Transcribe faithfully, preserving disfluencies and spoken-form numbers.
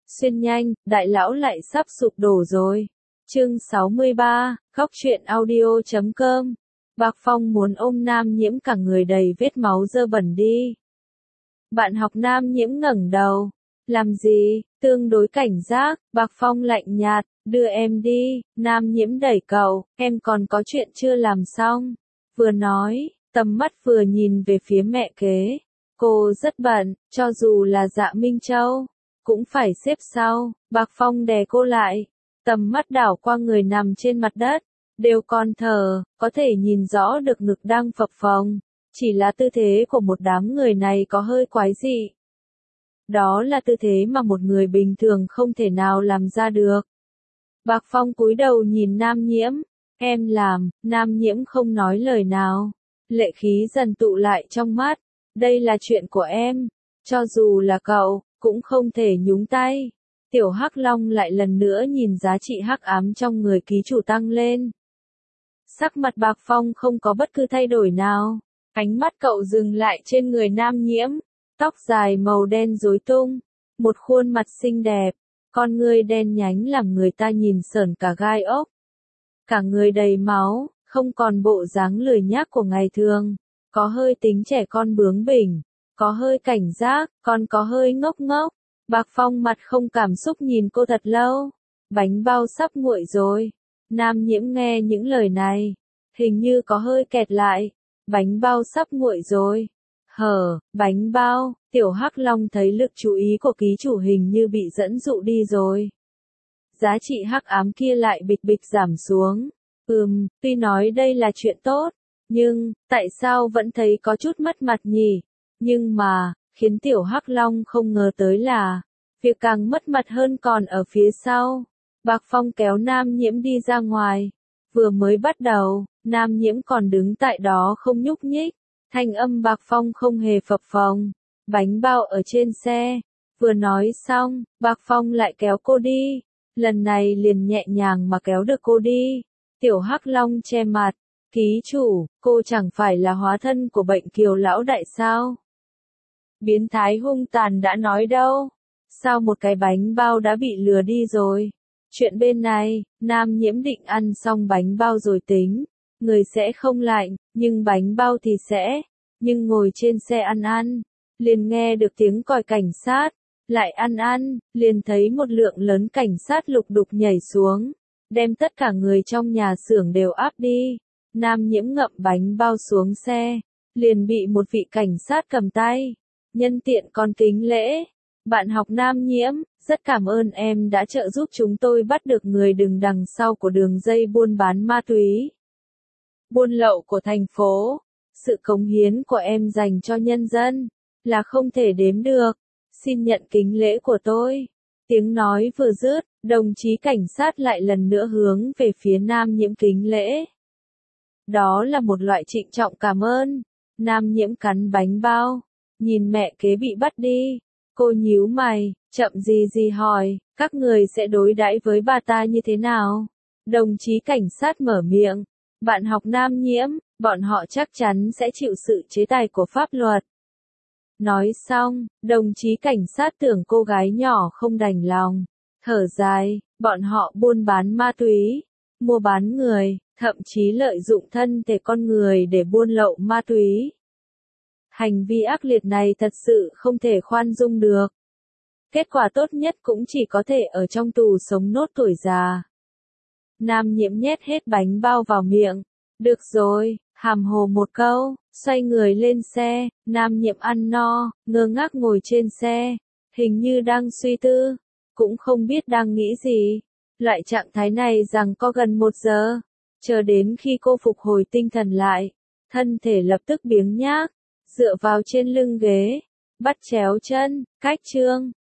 Xuyên nhanh, đại lão lại sắp sụp đổ rồi. Chương sáu mươi ba, khóc chuyện audio chấm com. Bạc Phong muốn ôm Nam Nhiễm cả người đầy vết máu dơ bẩn đi. Bạn học Nam Nhiễm ngẩng đầu. Làm gì? Tương đối cảnh giác, Bạc Phong lạnh nhạt, đưa em đi. Nam Nhiễm đẩy cậu, em còn có chuyện chưa làm xong. Vừa nói, tầm mắt vừa nhìn về phía mẹ kế. Cô rất bận, cho dù là Dạ Minh Châu, cũng phải xếp sau. Bạc Phong đè cô lại, tầm mắt đảo qua người nằm trên mặt đất, đều còn thở, có thể nhìn rõ được ngực đang phập phồng. Chỉ là tư thế của một đám người này có hơi quái dị. Đó là tư thế mà một người bình thường không thể nào làm ra được. Bạc Phong cúi đầu nhìn Nam Nhiễm, em làm. Nam Nhiễm không nói lời nào, lệ khí dần tụ lại trong mắt. Đây là chuyện của em, cho dù là cậu, cũng không thể nhúng tay. Tiểu Hắc Long lại lần nữa nhìn giá trị hắc ám trong người ký chủ tăng lên. Sắc mặt Bạc Phong không có bất cứ thay đổi nào, ánh mắt cậu dừng lại trên người Nam Nhiễm, tóc dài màu đen rối tung, một khuôn mặt xinh đẹp, con ngươi đen nhánh làm người ta nhìn sởn cả gai ốc. Cả người đầy máu, không còn bộ dáng lười nhác của ngày thường, có hơi tính trẻ con bướng bỉnh, có hơi cảnh giác, còn có hơi ngốc ngốc. Bạc Phong mặt không cảm xúc nhìn cô thật lâu. Bánh bao sắp nguội rồi. Nam Nhiễm nghe những lời này, hình như có hơi kẹt lại. Bánh bao sắp nguội rồi. Hờ, bánh bao. Tiểu Hắc Long thấy lực chú ý của ký chủ hình như bị dẫn dụ đi rồi. Giá trị hắc ám kia lại bịch bịch giảm xuống. Ừm, tuy nói đây là chuyện tốt, nhưng, tại sao vẫn thấy có chút mất mặt nhỉ? Nhưng mà, khiến Tiểu Hắc Long không ngờ tới là, việc càng mất mặt hơn còn ở phía sau. Bạc Phong kéo Nam Nhiễm đi ra ngoài. Vừa mới bắt đầu, Nam Nhiễm còn đứng tại đó không nhúc nhích. Thanh âm Bạc Phong không hề phập phồng. Bánh bao ở trên xe. Vừa nói xong, Bạc Phong lại kéo cô đi. Lần này liền nhẹ nhàng mà kéo được cô đi. Tiểu Hắc Long che mặt. Ký chủ, cô chẳng phải là hóa thân của bệnh Kiều lão đại sao? Biến thái hung tàn đã nói đâu. Sao một cái bánh bao đã bị lừa đi rồi? Chuyện bên này, Nam Nhiễm định ăn xong bánh bao rồi tính. Người sẽ không lạnh, nhưng bánh bao thì sẽ. Nhưng ngồi trên xe ăn ăn, liền nghe được tiếng còi cảnh sát. Lại ăn ăn, liền thấy một lượng lớn cảnh sát lục đục nhảy xuống. Đem tất cả người trong nhà xưởng đều áp đi. Nam Nhiễm ngậm bánh bao xuống xe, liền bị một vị cảnh sát cầm tay. Nhân tiện còn kính lễ. Bạn học Nam Nhiễm, rất cảm ơn em đã trợ giúp chúng tôi bắt được người đứng đằng sau của đường dây buôn bán ma túy, buôn lậu của thành phố. Sự cống hiến của em dành cho nhân dân là không thể đếm được. Xin nhận kính lễ của tôi. Tiếng nói vừa dứt, đồng chí cảnh sát lại lần nữa hướng về phía Nam Nhiễm kính lễ. Đó là một loại trịnh trọng cảm ơn. Nam Nhiễm cắn bánh bao, nhìn mẹ kế bị bắt đi. Cô nhíu mày, chậm gì gì hỏi, các người sẽ đối đãi với bà ta như thế nào? Đồng chí cảnh sát mở miệng. Bạn học Nam Nhiễm, bọn họ chắc chắn sẽ chịu sự chế tài của pháp luật. Nói xong, đồng chí cảnh sát tưởng cô gái nhỏ không đành lòng. Thở dài, bọn họ buôn bán ma túy, mua bán người, thậm chí lợi dụng thân thể con người để buôn lậu ma túy. Hành vi ác liệt này thật sự không thể khoan dung được. Kết quả tốt nhất cũng chỉ có thể ở trong tù sống nốt tuổi già. Nam Nhiễm nhét hết bánh bao vào miệng. Được rồi, hàm hồ một câu, xoay người lên xe. Nam Nhiễm ăn no, ngơ ngác ngồi trên xe, hình như đang suy tư, cũng không biết đang nghĩ gì. Loại trạng thái này rằng có gần một giờ, chờ đến khi cô phục hồi tinh thần lại, thân thể lập tức biếng nhác, dựa vào trên lưng ghế, bắt chéo chân, cách chương.